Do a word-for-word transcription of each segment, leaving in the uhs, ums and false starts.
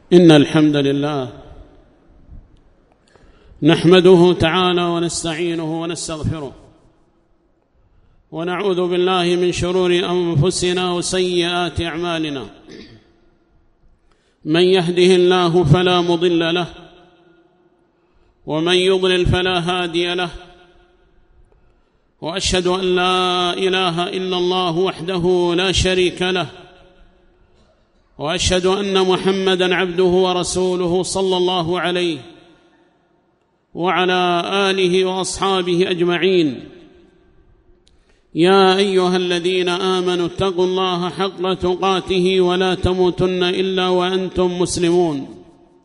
إن الحمد لله نحمده تعالى ونستعينه ونستغفره ونعوذ بالله من شرور أنفسنا وسيئات أعمالنا. من يهده الله فلا مضل له ومن يضلل فلا هادي له، وأشهد أن لا إله إلا الله وحده لا شريك له، وأشهد أن محمدًا عبده ورسوله صلى الله عليه وعلى آله وأصحابه أجمعين. يا أيها الذين آمنوا اتقوا الله حق تقاته ولا تموتن إلا وأنتم مسلمون.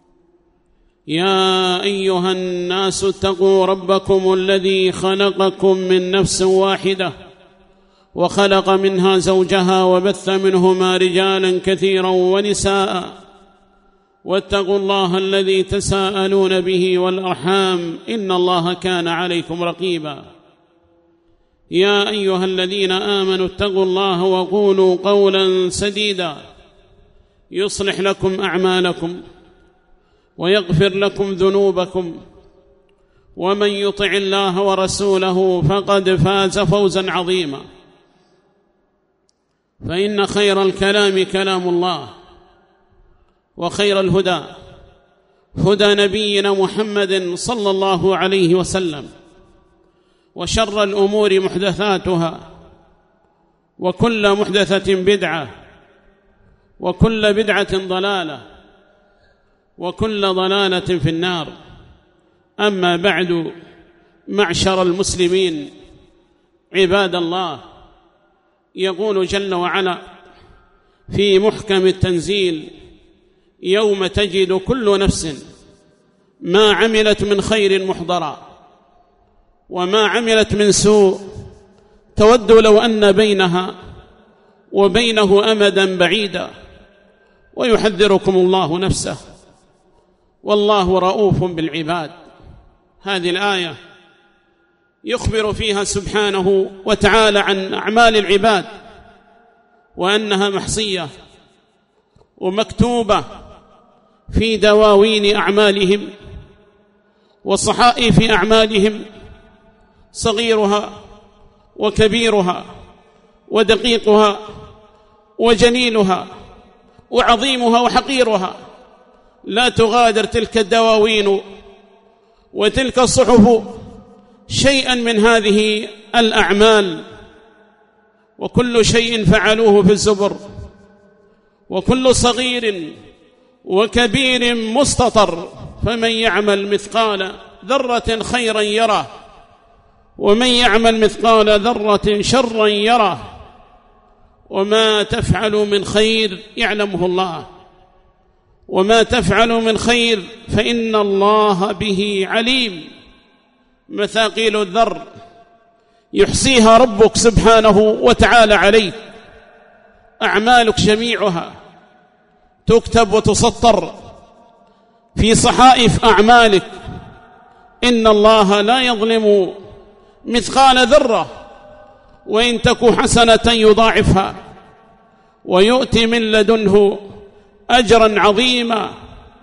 يا أيها الناس اتقوا ربكم الذي خلقكم من نفس واحدة وخلق منها زوجها وبث منهما رجالا كثيرا ونساء، واتقوا الله الذي تساءلون به والأرحام إن الله كان عليكم رقيبا. يا أيها الذين آمنوا اتقوا الله وقولوا قولا سديدا يصلح لكم أعمالكم ويغفر لكم ذنوبكم، ومن يطع الله ورسوله فقد فاز فوزا عظيما. فإن خير الكلام كلام الله، وخير الهدى هدى نبينا محمد صلى الله عليه وسلم، وشر الأمور محدثاتها، وكل محدثة بدعة، وكل بدعة ضلالة، وكل ضلالة في النار. أما بعد، معشر المسلمين عباد الله، يقول جل وعلا في محكم التنزيل: يوم تجد كل نفس ما عملت من خير محضرا وما عملت من سوء تود لو أن بينها وبينه أمدا بعيدا، ويحذركم الله نفسه والله رؤوف بالعباد. هذه الآية يخبر فيها سبحانه وتعالى عن أعمال العباد، وأنها محصية ومكتوبة في دواوين أعمالهم وصحائف أعمالهم، صغيرها وكبيرها ودقيقها وجليلها وعظيمها وحقيرها. لا تغادر تلك الدواوين وتلك الصحف شيئا من هذه الأعمال، وكل شيء فعلوه في الزبر، وكل صغير وكبير مستطر. فمن يعمل مثقال ذرة خيرا يره، ومن يعمل مثقال ذرة شرا يره. وما تفعلوا من خير يعلمه الله، وما تفعلوا من خير فإن الله به عليم. مثاقيل الذر يحصيها ربك سبحانه وتعالى عليك. أعمالك جميعها تكتب وتسطر في صحائف أعمالك. إن الله لا يظلم مثقال ذرة، وإن تك حسنة يضاعفها ويؤتي من لدنه أجرا عظيما.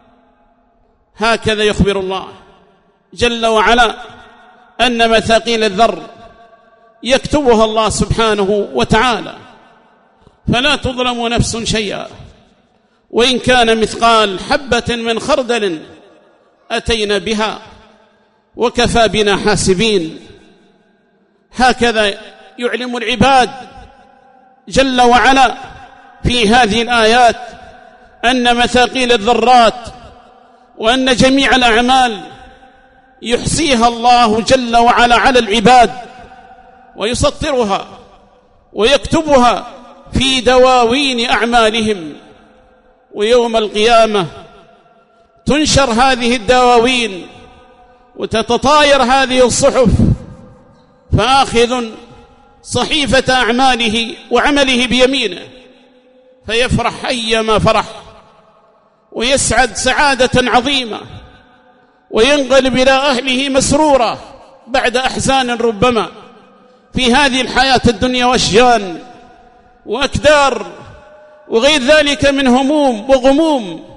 هكذا يخبر الله جل وعلا أن مثاقيل الذر يكتبها الله سبحانه وتعالى، فلا تظلم نفس شيئا، وإن كان مثقال حبة من خردل أتينا بها وكفى بنا حاسبين. هكذا يعلم العباد جل وعلا في هذه الآيات أن مثاقيل الذرات وأن جميع الأعمال يحصيها الله جل وعلا على العباد، ويسطرها ويكتبها في دواوين أعمالهم. ويوم القيامة تنشر هذه الدواوين وتتطاير هذه الصحف، فآخذ صحيفة أعماله وعمله بيمينه فيفرح أيما فرح، ويسعد سعادة عظيمة، وينقلب إلى أهله مسرورا بعد أحزان ربما في هذه الحياة الدنيا وأشجان وأكدار وغير ذلك من هموم وغموم.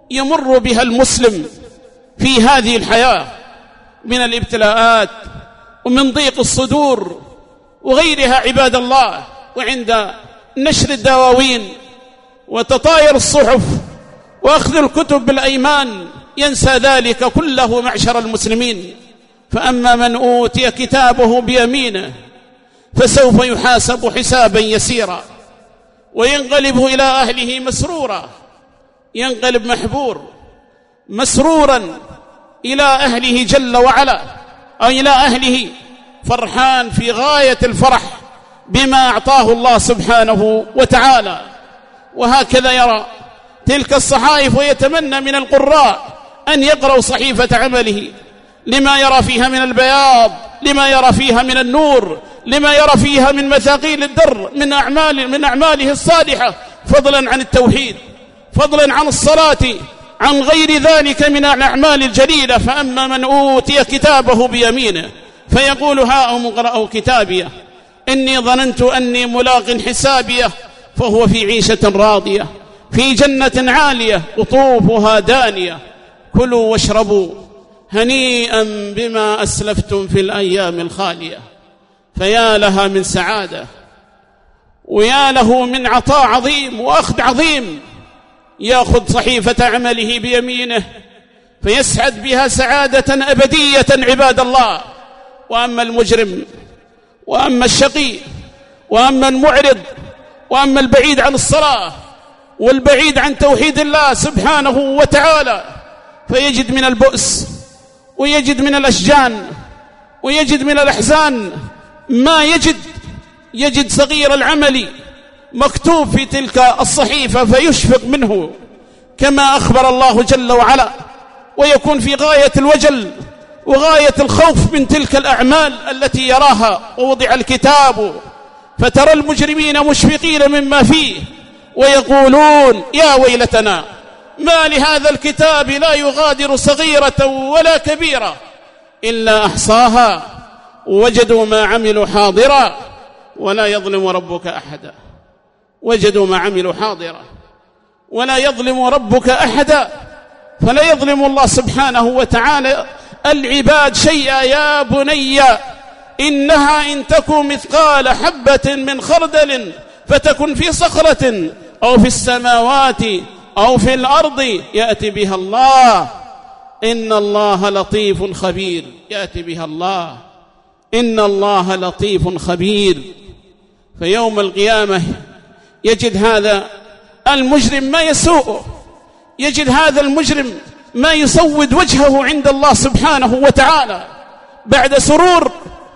يمر بها المسلم في هذه الحياة من الابتلاءات ومن ضيق الصدور وغيرها عباد الله. وعند نشر الدواوين وتطاير الصحف وأخذ الكتب بالأيمان ينسى ذلك كله معشر المسلمين. فأما من أوتي كتابه بيمينه فسوف يحاسب حسابا يسيرا وينقلب إلى أهله مسرورا، ينقلب محبور مسرورا إلى أهله جل وعلا، أو إلى أهله فرحان في غاية الفرح بما أعطاه الله سبحانه وتعالى. وهكذا يرى تلك الصحائف ويتمنى من القراء أن يقرأوا صحيفة عمله لما يرى فيها من البياض، لما يرى فيها من النور، لما يرى فيها من مثاقيل الدر من أعمال من أعماله الصالحة، فضلا عن التوحيد، فضلا عن الصلاة، عن غير ذلك من الأعمال الجليلة. فأما من أوتي كتابه بيمينه فيقول هاؤم اقرءوا كتابيه إني ظننت أني ملاق حسابيه فهو في عيشة راضية في جنة عالية قطوفها دانية كلوا واشربوا هنيئا بما أسلفتم في الأيام الخالية. فيا لها من سعادة ويا له من عطاء عظيم وأخذ عظيم. يأخذ صحيفة عمله بيمينه فيسعد بها سعادة أبدية عباد الله. وأما المجرم وأما الشقي وأما المعرض وأما البعيد عن الصلاة والبعيد عن توحيد الله سبحانه وتعالى فيجد من البؤس ويجد من الأشجان ويجد من الأحزان ما يجد. يجد صغير العمل مكتوب في تلك الصحيفة فيشفق منه كما أخبر الله جل وعلا، ويكون في غاية الوجل وغاية الخوف من تلك الأعمال التي يراها. ووضع الكتاب فترى المجرمين مشفقين مما فيه ويقولون يا ويلتنا ما لهذا الكتاب لا يغادر صغيرة ولا كبيرة إلا أحصاها وجدوا ما عملوا حاضرا ولا يظلم ربك أحدا. وجدوا ما عملوا حاضرا ولا يظلم ربك أحدا. فلا يظلم الله سبحانه وتعالى العباد شيئا. يا بني إنها إن تكن مثقال حبة من خردل فتكن في صخرة أو في السماوات أو في الأرض يأتي بها الله إن الله لطيف خبير. يأتي بها الله إن الله لطيف خبير. فيوم القيامة يجد هذا المجرم ما يسوءه، يجد هذا المجرم ما يسود وجهه عند الله سبحانه وتعالى. بعد سرور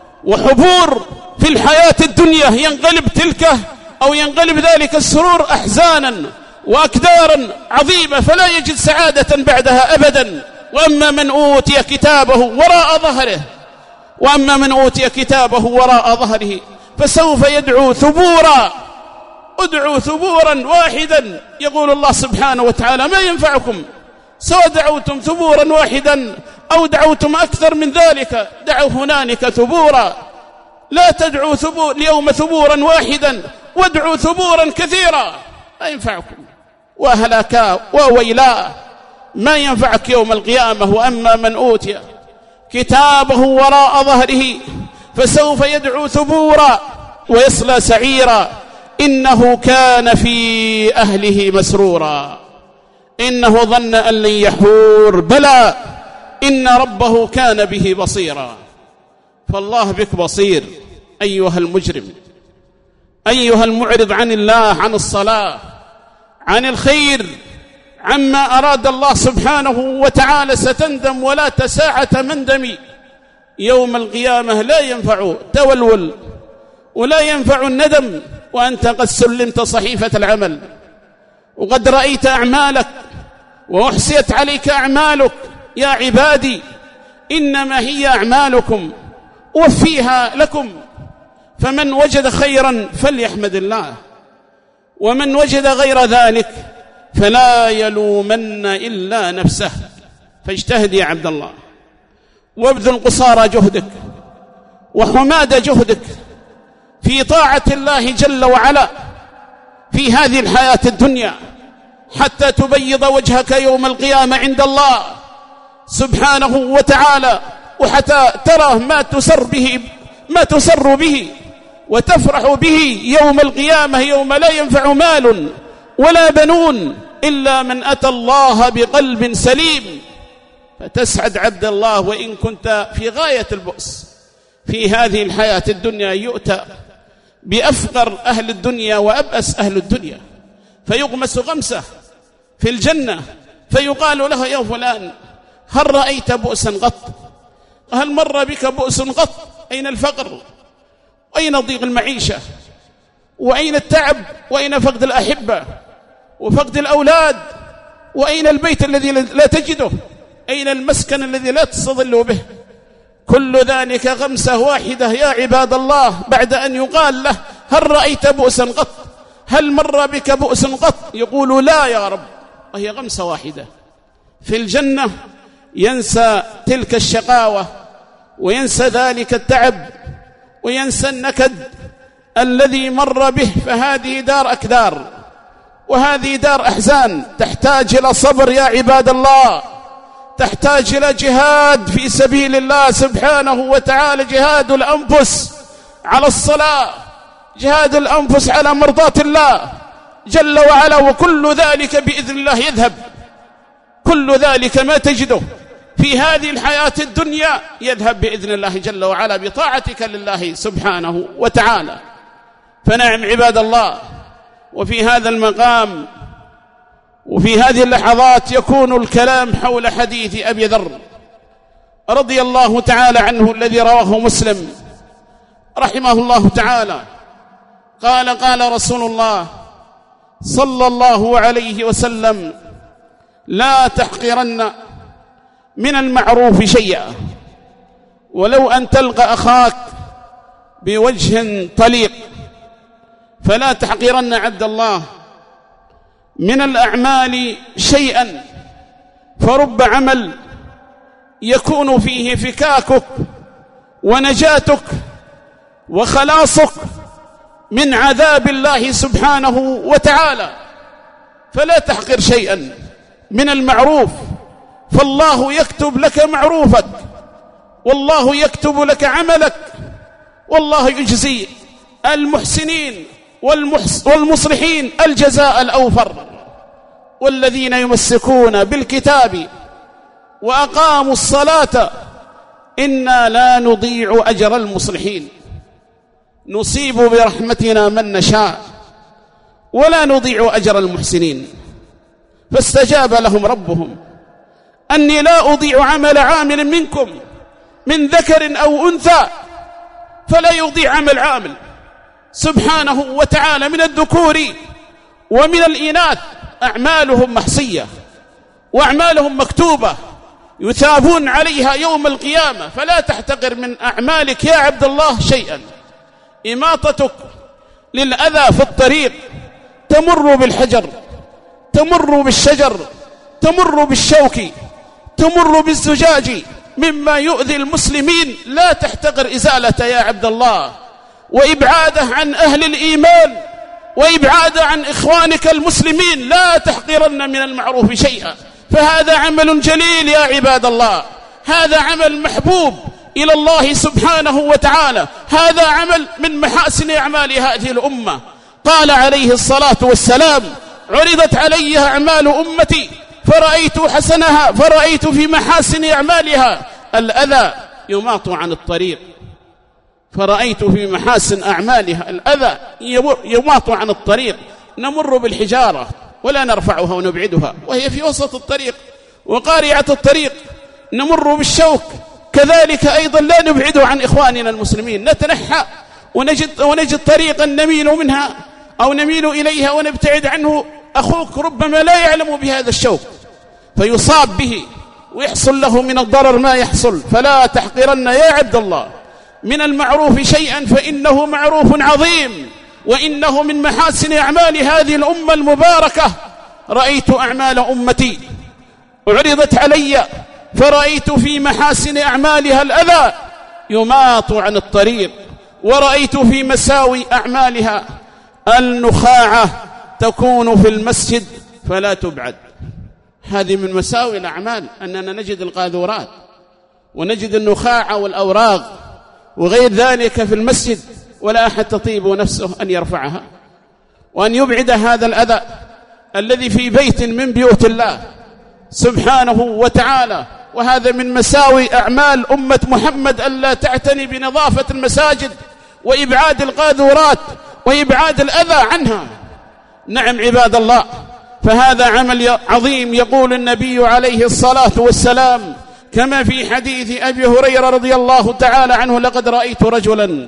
وحبور في الحياة الدنيا ينقلب تلك أو ينقلب ذلك السرور أحزانا وأكدارا عظيمة فلا يجد سعادة بعدها أبدا. وأما من أوتي كتابه وراء ظهره وأما من أوتي كتابه وراء ظهره فسوف يدعو ثبورا. ادعوا ثبورا واحدا. يقول الله سبحانه وتعالى ما ينفعكم سواء دعوتم ثبورا واحدا أو دعوتم أكثر من ذلك، دعوا هنالك ثبورا. لا تدعوا ثبور اليوم ثبورا واحدا وادعوا ثبورا كثيرا لا ينفعكم. وهلاكا وويلا ما ينفعك يوم القيامة. وأما من أوتي كتابه وراء ظهره فسوف يدعو ثبورا ويصلى سعيرا إنه كان في أهله مسرورا إنه ظن أن لن يحور بلى إن ربه كان به بصيرا. فالله بك بصير أيها المجرم، أيها المعرض عن الله، عن الصلاة، عن الخير، عما أراد الله سبحانه وتعالى. ستندم ولا تساعة مندم يوم القيامة. لا ينفع تولول ولا ينفع الندم وأنت قد سلمت صحيفة العمل وقد رأيت أعمالك وأحصيت عليك أعمالك. يا عبادي إنما هي أعمالكم وفيها لكم، فمن وجد خيرا فليحمد الله ومن وجد غير ذلك فلا يلومن إلا نفسه. فاجتهد يا عبد الله وابذل قصارى جهدك وحماد جهدك في طاعة الله جل وعلا في هذه الحياة الدنيا حتى تبيض وجهك يوم القيامة عند الله سبحانه وتعالى، وحتى ترى ما تسر به ما تسر به وتفرح به يوم القيامة، يوم لا ينفع مال ولا بنون إلا من أتى الله بقلب سليم. فتسعد عبد الله وإن كنت في غاية البؤس في هذه الحياة الدنيا. يؤتى بأفقر أهل الدنيا وأبأس أهل الدنيا فيغمس غمسه في الجنة، فيقال له: يا فلان، هل رأيت بؤسا قط؟ هل مر بك بؤس قط؟ أين الفقر؟ أين ضيق المعيشة؟ وأين التعب؟ وأين فقد الأحبة وفقد الأولاد؟ وأين البيت الذي لا تجده؟ أين المسكن الذي لا تستظل به؟ كل ذلك غمسة واحدة يا عباد الله، بعد أن يقال له: هل رأيت بؤسا قط؟ هل مر بك بؤس قط؟ يقول: لا يا رب. وهي غمسة واحدة. في الجنة ينسى تلك الشقاوة وينسى ذلك التعب وينسى النكد الذي مر به. فهذه دار أكدار وهذه دار أحزان، تحتاج إلى صبر يا عباد الله، تحتاج إلى جهاد في سبيل الله سبحانه وتعالى، جهاد الأنفس على الصلاة، جهاد الأنفس على مرضاة الله جل وعلا. وكل ذلك بإذن الله يذهب، كل ذلك ما تجده في هذه الحياة الدنيا يذهب بإذن الله جل وعلا بطاعتك لله سبحانه وتعالى. فنعم عباد الله، وفي هذا المقام وفي هذه اللحظات يكون الكلام حول حديث أبي ذر رضي الله تعالى عنه الذي رواه مسلم رحمه الله تعالى قال: قال رسول الله صلى الله عليه وسلم: لا تحقرن من المعروف شيئا ولو أن تلقى أخاك بوجه طليق. فلا تحقرن عبد الله من الأعمال شيئا، فرب عمل يكون فيه فكاكك ونجاتك وخلاصك من عذاب الله سبحانه وتعالى. فلا تحقر شيئا من المعروف، فالله يكتب لك معروفك، والله يكتب لك عملك، والله يجزي المحسنين والمصلحين الجزاء الأوفر. والذين يمسكون بالكتاب وأقاموا الصلاة إنا لا نضيع أجر المصلحين، نصيب برحمتنا من نشاء ولا نضيع أجر المحسنين. فاستجاب لهم ربهم أني لا أضيع عمل عامل منكم من ذكر أو أنثى، فلا يضيع عمل عامل سبحانه وتعالى من الذكور ومن الإناث. أعمالهم محصية وأعمالهم مكتوبة يثابون عليها يوم القيامة. فلا تحتقر من أعمالك يا عبد الله شيئا. إماطتك للأذى في الطريق، تمر بالحجر، تمر بالشجر، تمر بالشوك، تمر بالزجاج مما يؤذي المسلمين، لا تحتقر إزالته يا عبد الله، وإبعاده عن أهل الإيمان وإبعاده عن إخوانك المسلمين. لا تحقرن من المعروف شيئا، فهذا عمل جليل يا عباد الله، هذا عمل محبوب إلى الله سبحانه وتعالى، هذا عمل من محاسن أعمال هذه الأمة. قال عليه الصلاة والسلام: عرضت علي أعمال أمتي فرأيت حسنها فرأيت في محاسن أعمالها الأذى يماط عن الطريق. فرأيت في محاسن أعمالها الأذى يماط عن الطريق. نمر بالحجارة ولا نرفعها ونبعدها وهي في وسط الطريق وقارعة الطريق، نمر بالشوك كذلك أيضا لا نبعده عن إخواننا المسلمين، نتنحى ونجد, ونجد طريقا نميل منها أو نميل إليها ونبتعد عنه. أخوك ربما لا يعلم بهذا الشوك فيصاب به ويحصل له من الضرر ما يحصل. فلا تحقرن يا عبد الله من المعروف شيئا، فإنه معروف عظيم وإنه من محاسن أعمال هذه الأمة المباركة. رأيت أعمال أمتي عرضت علي فرأيت في محاسن أعمالها الأذى يماط عن الطريق، ورأيت في مساوي أعمالها النخاعة تكون في المسجد فلا تبعد. هذه من مساوئ الأعمال أننا نجد القاذورات ونجد النخاع والأوراق وغير ذلك في المسجد، ولا أحد تطيب نفسه أن يرفعها وأن يبعد هذا الأذى الذي في بيت من بيوت الله سبحانه وتعالى. وهذا من مساوئ أعمال أمة محمد ألا تعتني بنظافة المساجد وإبعاد القاذورات وإبعاد الأذى عنها. نعم عباد الله، فهذا عمل عظيم. يقول النبي عليه الصلاة والسلام كما في حديث أبي هريرة رضي الله تعالى عنه: لقد رأيت رجلا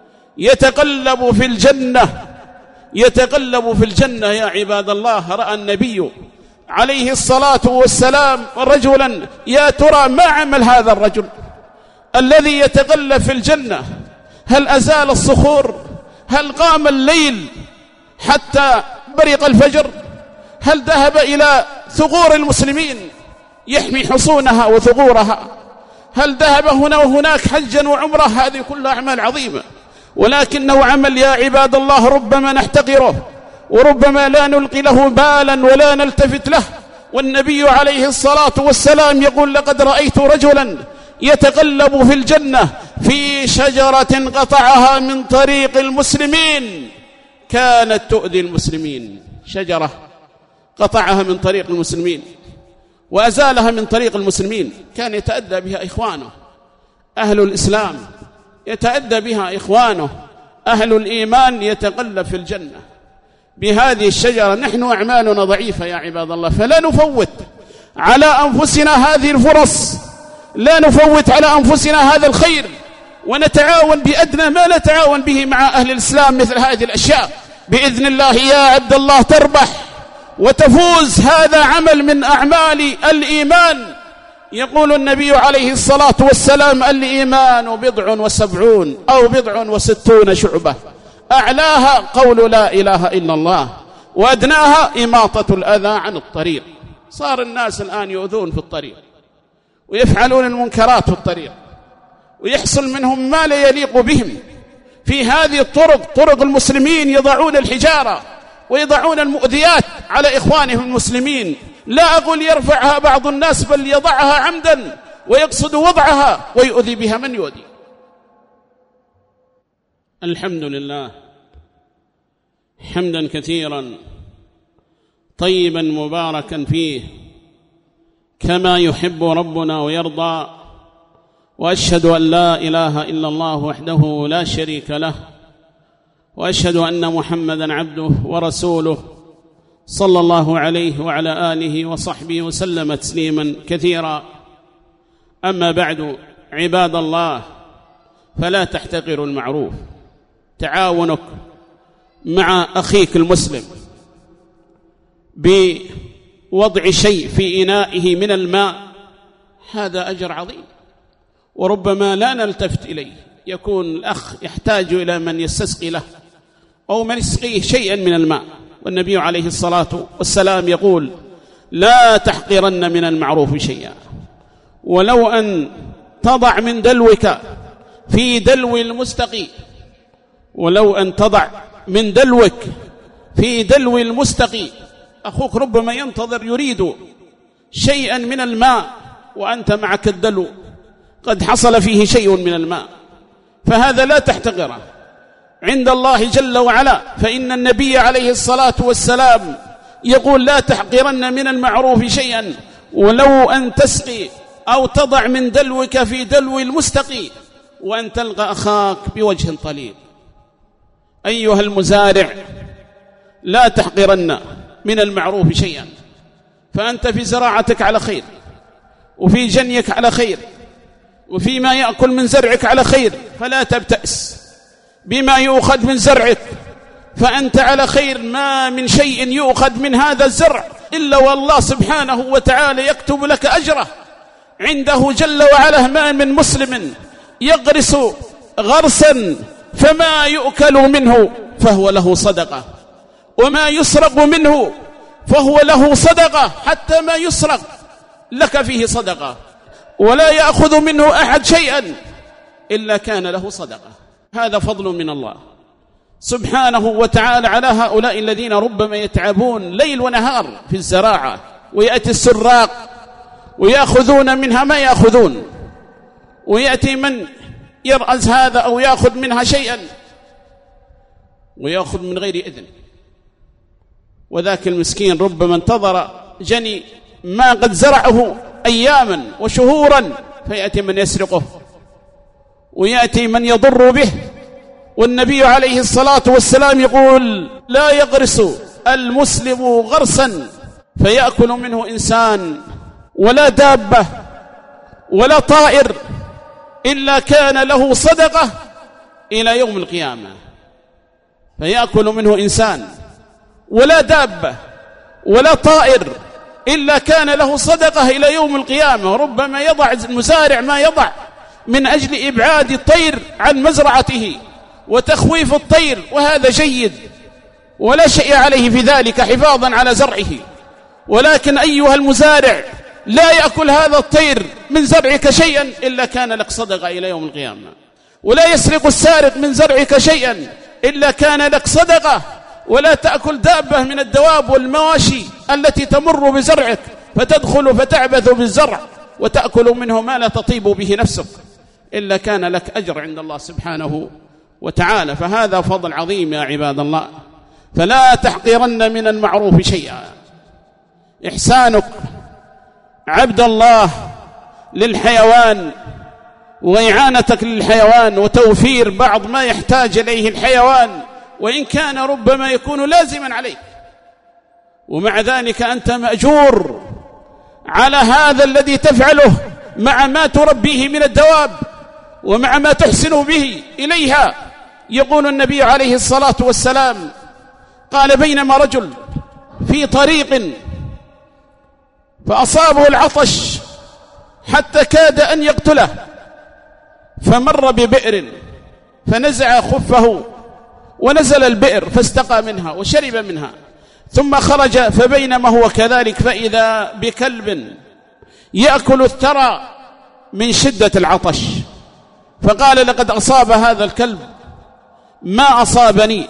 يتقلب في الجنة يتقلب في الجنة. يا عباد الله، رأى النبي عليه الصلاة والسلام رجلا، يا ترى ما عمل هذا الرجل الذي يتقلب في الجنة؟ هل أزال الصخور؟ هل قام الليل حتى برق الفجر؟ هل ذهب إلى ثغور المسلمين يحمي حصونها وثغورها؟ هل ذهب هنا وهناك حجا وعمره؟ هذه كلها أعمال عظيمة، ولكنه عمل يا عباد الله ربما نحتقره وربما لا نلقي له بالا ولا نلتفت له. والنبي عليه الصلاة والسلام يقول: لقد رأيت رجلا يتقلب في الجنة في شجرة قطعها من طريق المسلمين كانت تؤذي المسلمين. شجرة قطعها من طريق المسلمين وأزالها من طريق المسلمين، كان يتأدى بها إخوانه أهل الإسلام، يتأدى بها إخوانه أهل الإيمان، يتقلب في الجنة بهذه الشجرة. نحن أعمالنا ضعيفة يا عباد الله، فلا نفوت على أنفسنا هذه الفرص، لا نفوت على أنفسنا هذا الخير، ونتعاون بأدنى ما نتعاون به مع أهل الإسلام مثل هذه الأشياء. بإذن الله يا عبد الله تربح وتفوز. هذا عمل من أعمال الإيمان. يقول النبي عليه الصلاة والسلام: الإيمان بضع وسبعون أو بضع وستون شعبة، أعلاها قول لا إله إلا الله، وأدناها إماطة الأذى عن الطريق. صار الناس الآن يؤذون في الطريق ويفعلون المنكرات في الطريق، ويحصل منهم ما لا يليق بهم. في هذه الطرق، طرق المسلمين، يضعون الحجارة ويضعون المؤذيات على إخوانهم المسلمين. لا أقول يرفعها بعض الناس، بل يضعها عمدا ويقصد وضعها ويؤذي بها من يؤذي. الحمد لله حمدا كثيرا طيبا مباركا فيه كما يحب ربنا ويرضى، وأشهد أن لا إله إلا الله وحده لا شريك له، وأشهد أن محمدا عبده ورسوله صلى الله عليه وعلى آله وصحبه وسلم تسليما كثيرا. أما بعد، عباد الله، فلا تحتقروا المعروف. تعاونك مع أخيك المسلم بوضع شيء في إنائه من الماء هذا أجر عظيم، وربما لا نلتفت إليه. يكون الأخ يحتاج إلى من يستسقي له أو من يسقيه شيئا من الماء، والنبي عليه الصلاة والسلام يقول: لا تحقرن من المعروف شيئا، ولو أن تضع من دلوك في دلو المستقي ولو أن تضع من دلوك في دلو المستقي. أخوك ربما ينتظر يريد شيئا من الماء وأنت معك الدلو قد حصل فيه شيء من الماء، فهذا لا تحتقره عند الله جل وعلا. فإن النبي عليه الصلاة والسلام يقول: لا تحقرن من المعروف شيئا ولو أن تسقي أو تضع من دلوك في دلو المستقي، وأن تلقى أخاك بوجه طليق. أيها المزارع، لا تحقرن من المعروف شيئا، فأنت في زراعتك على خير، وفي جنيك على خير، وفيما يأكل من زرعك على خير، فلا تبتأس بما يؤخذ من زرعك، فأنت على خير. ما من شيء يؤخذ من هذا الزرع إلا والله سبحانه وتعالى يكتب لك أجره عنده جل وعلا. ما من مسلم يغرس غرسا فما يؤكل منه فهو له صدقة، وما يسرق منه فهو له صدقة، حتى ما يسرق لك فيه صدقة، ولا يأخذ منه أحد شيئا إلا كان له صدقة. هذا فضل من الله سبحانه وتعالى على هؤلاء الذين ربما يتعبون ليل ونهار في الزراعة، ويأتي السراق ويأخذون منها ما يأخذون، ويأتي من يرأز هذا أو يأخذ منها شيئا ويأخذ من غير إذن، وذاك المسكين ربما انتظر جني ما قد زرعه أياما وشهورا، فيأتي من يسرقه ويأتي من يضر به. والنبي عليه الصلاة والسلام يقول: لا يغرس المسلم غرسا فيأكل منه إنسان ولا دابة ولا طائر إلا كان له صدقة إلى يوم القيامة. فيأكل منه إنسان ولا دابة ولا طائر إلا كان له صدقة إلى يوم القيامة. ربما يضع المزارع ما يضع من أجل إبعاد الطير عن مزرعته وتخويف الطير، وهذا جيد ولا شيء عليه في ذلك حفاظا على زرعه، ولكن أيها المزارع لا يأكل هذا الطير من زرعك شيئا إلا كان لك صدقة إلى يوم القيامة، ولا يسرق السارق من زرعك شيئا إلا كان لك صدقة، ولا تأكل دابة من الدواب والمواشي التي تمر بزرعك فتدخل فتعبث بالزرع وتأكل منه ما لا تطيب به نفسك إلا كان لك أجر عند الله سبحانه وتعالى. فهذا فضل عظيم يا عباد الله، فلا تحقرن من المعروف شيئا. إحسانك عبد الله للحيوان وإعانتك للحيوان وتوفير بعض ما يحتاج إليه الحيوان وإن كان ربما يكون لازما عليك، ومع ذلك أنت مأجور على هذا الذي تفعله مع ما تربيه من الدواب ومع ما تحسن به إليها. يقول النبي عليه الصلاة والسلام قال: بينما رجل في طريق فأصابه العطش حتى كاد أن يقتله، فمر ببئر فنزع خفه ونزل البئر فاستقى منها وشرب منها، ثم خرج فبينما هو كذلك فإذا بكلب يأكل الثرى من شدة العطش، فقال: لقد أصاب هذا الكلب ما أصابني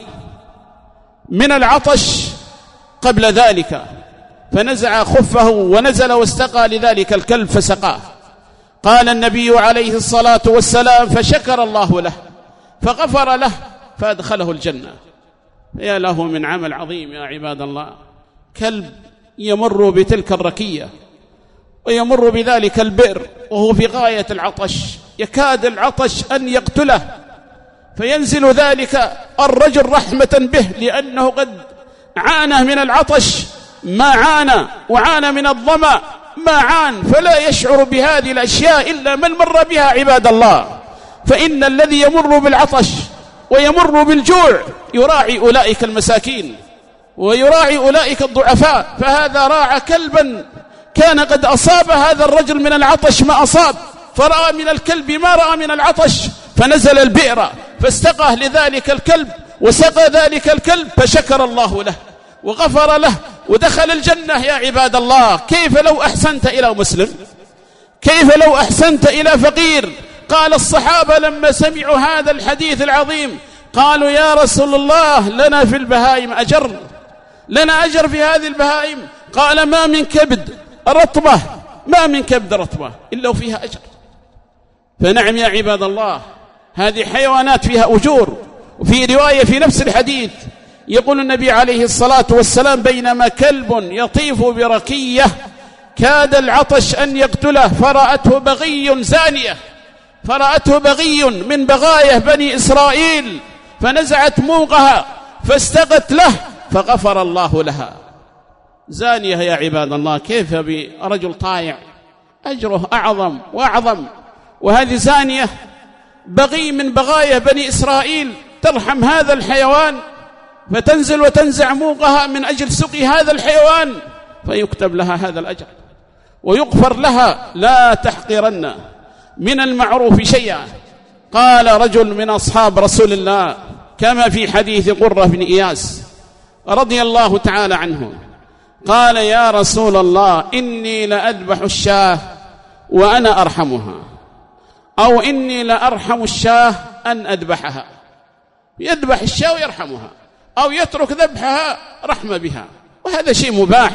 من العطش قبل ذلك، فنزع خفه ونزل واستقى لذلك الكلب فسقاه. قال النبي عليه الصلاة والسلام: فشكر الله له فغفر له فأدخله الجنة. يا له من عمل عظيم يا عباد الله. كلب يمر بتلك الركية ويمر بذلك البئر وهو في غاية العطش، يكاد العطش أن يقتله، فينزل ذلك الرجل رحمة به لأنه قد عانى من العطش ما عانى، وعانى من الظمأ ما عان، فلا يشعر بهذه الأشياء إلا من مر بها عباد الله. فإن الذي يمر بالعطش ويمر بالجوع يراعي أولئك المساكين ويراعي أولئك الضعفاء، فهذا راعى كلبا كان قد أصاب هذا الرجل من العطش ما أصاب، فرأى من الكلب ما رأى من العطش، فنزل البئر فاستقى لذلك الكلب وسقى ذلك الكلب، فشكر الله له وغفر له ودخل الجنة. يا عباد الله، كيف لو أحسنت إلى مسلم؟ كيف لو أحسنت إلى فقير؟ قال الصحابة لما سمعوا هذا الحديث العظيم قالوا: يا رسول الله، لنا في البهائم أجر، لنا أجر في هذه البهائم. قال: ما من كبد رطبة ما من كبد رطبة إلا وفيها أجر. فنعم يا عباد الله، هذه حيوانات فيها أجور. وفي رواية في نفس الحديث يقول النبي عليه الصلاة والسلام: بينما كلب يطيف بركية كاد العطش أن يقتله، فرأته بغي زانية، فرأته بغي من بغايا بني إسرائيل، فنزعت موقها فاستقت له فغفر الله لها. زانية يا عباد الله، كيف برجل طائع أجره أعظم وأعظم، وهذه زانية بغي من بغايا بني إسرائيل ترحم هذا الحيوان، فتنزل وتنزع موقها من أجل سقي هذا الحيوان، فيكتب لها هذا الأجر ويغفر لها. لا تحقرن من المعروف شيئا. قال رجل من أصحاب رسول الله كما في حديث قرة بن إياس رضي الله تعالى عنه، قال: يا رسول الله، إني لأذبح الشاة وأنا أرحمها، أو إني لأرحم الشاة أن أذبحها. يذبح الشاة ويرحمها، أو يترك ذبحها رحمة بها، وهذا شيء مباح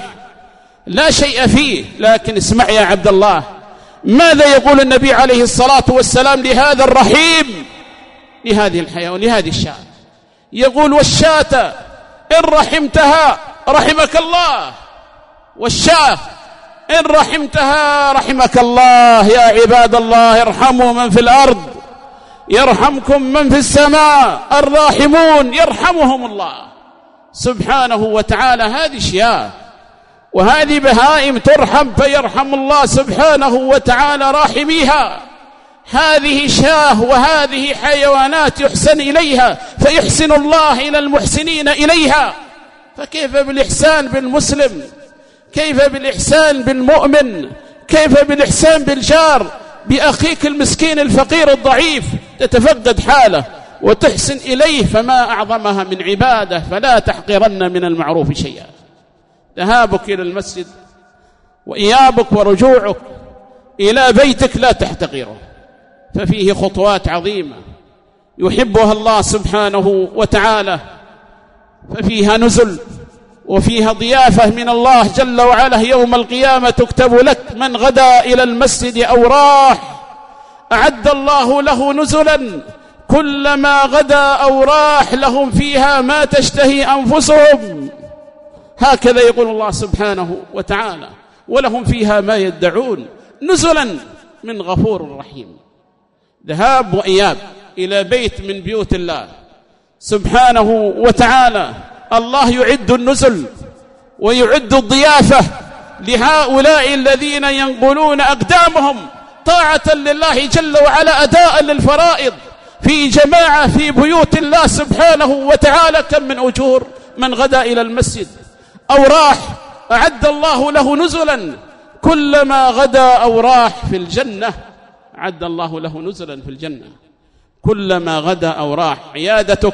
لا شيء فيه. لكن اسمع يا عبد الله، ماذا يقول النبي عليه الصلاة والسلام لهذا الرحيم لهذه الحياة ولهذه الشاة؟ يقول: والشاة إن رحمتها رحمك الله، والشاة إن رحمتها رحمك الله. يا عباد الله، ارحموا من في الأرض يرحمكم من في السماء، الراحمون يرحمهم الله سبحانه وتعالى. هذه شياه وهذه بهائم ترحم فيرحم الله سبحانه وتعالى راحميها. هذه شاه وهذه حيوانات يحسن إليها فيحسن الله إلى المحسنين إليها. فكيف بالإحسان بالمسلم؟ كيف بالإحسان بالمؤمن؟ كيف بالإحسان بالجار، بأخيك المسكين الفقير الضعيف تتفقد حاله وتحسن إليه؟ فما أعظمها من عبادة. فلا تحقرن من المعروف شيئا. ذهابك إلى المسجد وإيابك ورجوعك إلى بيتك لا تحتقره، ففيه خطوات عظيمة يحبها الله سبحانه وتعالى، ففيها نزل وفيها ضيافة من الله جل وعلا. يوم القيامة تكتب لك: من غدا إلى المسجد أو راح أعد الله له نزلا كلما غدا أو راح لهم فيها ما تشتهي أنفسهم. هكذا يقول الله سبحانه وتعالى: ولهم فيها ما يدعون نزلا من غفور رحيم. ذهاب وإياب إلى بيت من بيوت الله سبحانه وتعالى. الله يعد النزل ويعد الضيافة لهؤلاء الذين ينقلون أقدامهم طاعة لله جل وعلا، أداء للفرائض في جماعة في بيوت الله سبحانه وتعالى. كم من أجور من غدا إلى المسجد أو راح أعد الله له نزلا كلما غدا أو راح في الجنة، أعد الله له نزلا في الجنة كلما غدا أو راح. عيادتك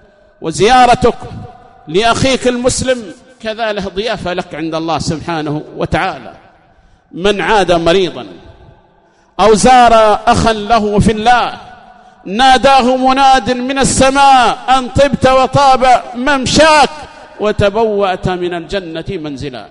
وزيارتك لأخيك المسلم كذا له ضيافة لك عند الله سبحانه وتعالى. من عاد مريضا أو زار أخا له في الله ناداه مناد من السماء: أن طبت وطاب ممشاك وتبوأت من الجنة منزلا.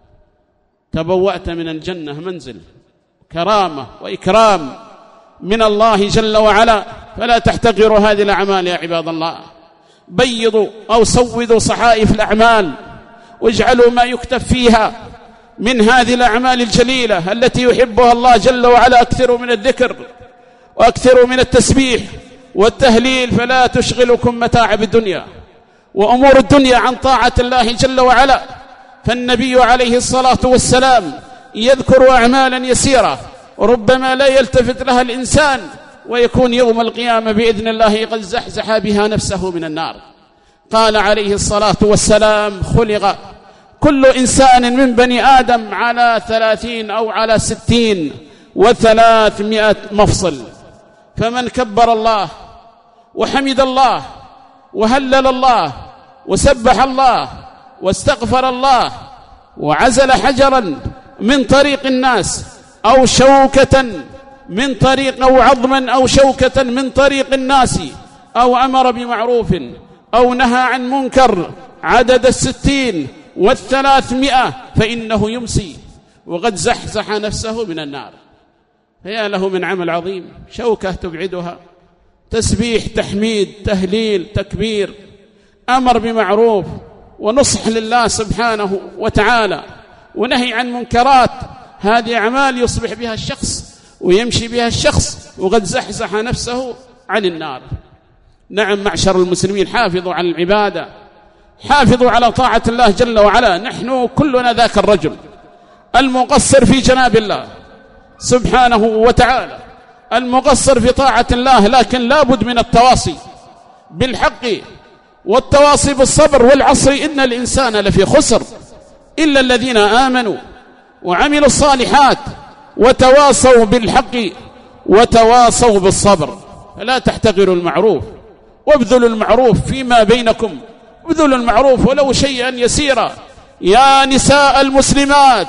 تبوأت من الجنة منزل، كرامة وإكرام من الله جل وعلا. فلا تحتقروا هذه الأعمال يا عباد الله. بيضوا أو سودوا صحائف الأعمال واجعلوا ما يكتب فيها من هذه الأعمال الجليلة التي يحبها الله جل وعلا. أكثروا من الذكر وأكثروا من التسبيح والتهليل، فلا تشغلكم متاعب الدنيا وأمور الدنيا عن طاعة الله جل وعلا. فالنبي عليه الصلاة والسلام يذكر أعمالا يسيرة ربما لا يلتفت لها الإنسان، ويكون يوم القيامة بإذن الله قد زحزح بها نفسه من النار. قال عليه الصلاة والسلام: خلق كل إنسان من بني آدم على ثلاثين أو على ستين وثلاثمائة مفصل، فمن كبر الله وحمد الله وهلل الله وسبح الله واستغفر الله وعزل حجرا من طريق الناس أو شوكة من طريق أو عظما أو شوكة من طريق الناس أو أمر بمعروف أو نهى عن منكر عدد الستين والثلاثمائة فإنه يمسي وقد زحزح نفسه من النار. فيا له من عمل عظيم، شوكة تبعدها، تسبيح تحميد تهليل تكبير، أمر بمعروف ونصح لله سبحانه وتعالى ونهي عن منكرات. هذه أعمال يصبح بها الشخص ويمشي بها الشخص وقد زحزح نفسه عن النار. نعم معشر المسلمين، حافظوا على العبادة، حافظوا على طاعة الله جل وعلا. نحن كلنا ذاك الرجل المقصر في جناب الله سبحانه وتعالى، المقصر في طاعة الله، لكن لا بد من التواصي بالحق والتواصي بالصبر. والعصر إن الإنسان لفي خسر إلا الذين آمنوا وعملوا الصالحات وتواصوا بالحق وتواصوا بالصبر. فلا تحتقروا المعروف وابذلوا المعروف فيما بينكم، ابذلوا المعروف ولو شيئا يسيرا. يا نساء المسلمات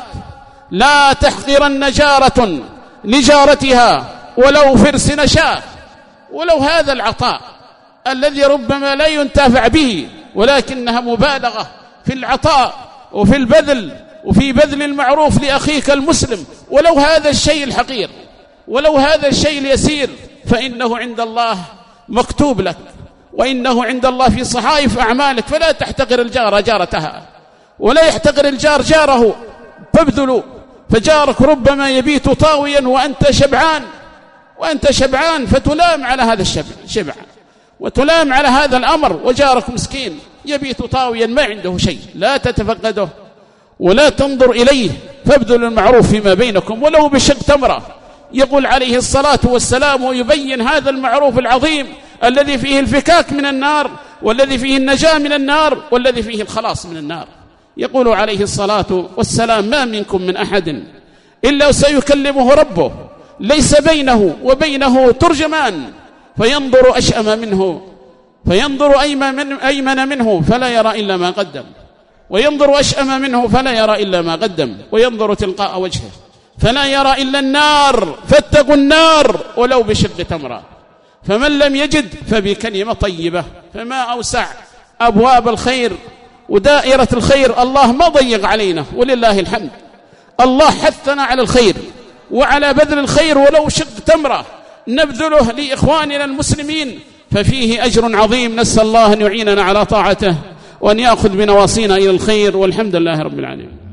لا تحقرن جارة لجارتها ولو فرس نشاء، ولو هذا العطاء الذي ربما لا ينتفع به، ولكنها مبالغة في العطاء وفي البذل وفي بذل المعروف لأخيك المسلم، ولو هذا الشيء الحقير، ولو هذا الشيء اليسير، فإنه عند الله مكتوب لك، وإنه عند الله في صحائف أعمالك. فلا تحتقر الجار جارتها، ولا يحتقر الجار جاره، فابذلوا. فجارك ربما يبيت طاويا وأنت شبعان، وأنت شبعان فتلام على هذا الشبع وتلام على هذا الأمر، وجارك مسكين يبيت طاويا ما عنده شيء. لا تتفقده ولا تنظر إليه، فابذلوا المعروف فيما بينكم ولو بشق تمرة. يقول عليه الصلاة والسلام ويبين هذا المعروف العظيم الذي فيه الفكاك من النار، والذي فيه النجاة من النار، والذي فيه الخلاص من النار. يقول عليه الصلاة والسلام ما منكم من أحد إلا سيكلمه ربه ليس بينه وبينه ترجمان، فينظر أشأم منه فينظر أيمن منه فلا يرى إلا ما قدم، وينظر أشأم منه فلا يرى إلا ما قدم، وينظر تلقاء وجهه فلا يرى إلا النار، فاتقوا النار ولو بشق تمرة. فمن لم يجد فبكلمة طيبة. فما أوسع أبواب الخير ودائرة الخير، الله ما ضيق علينا ولله الحمد. الله حثنا على الخير وعلى بذل الخير ولو شق تمرة نبذله لإخواننا المسلمين، ففيه أجر عظيم. نسأل الله أن يعيننا على طاعته وأن يأخذ بنواصينا إلى الخير، والحمد لله رب العالمين.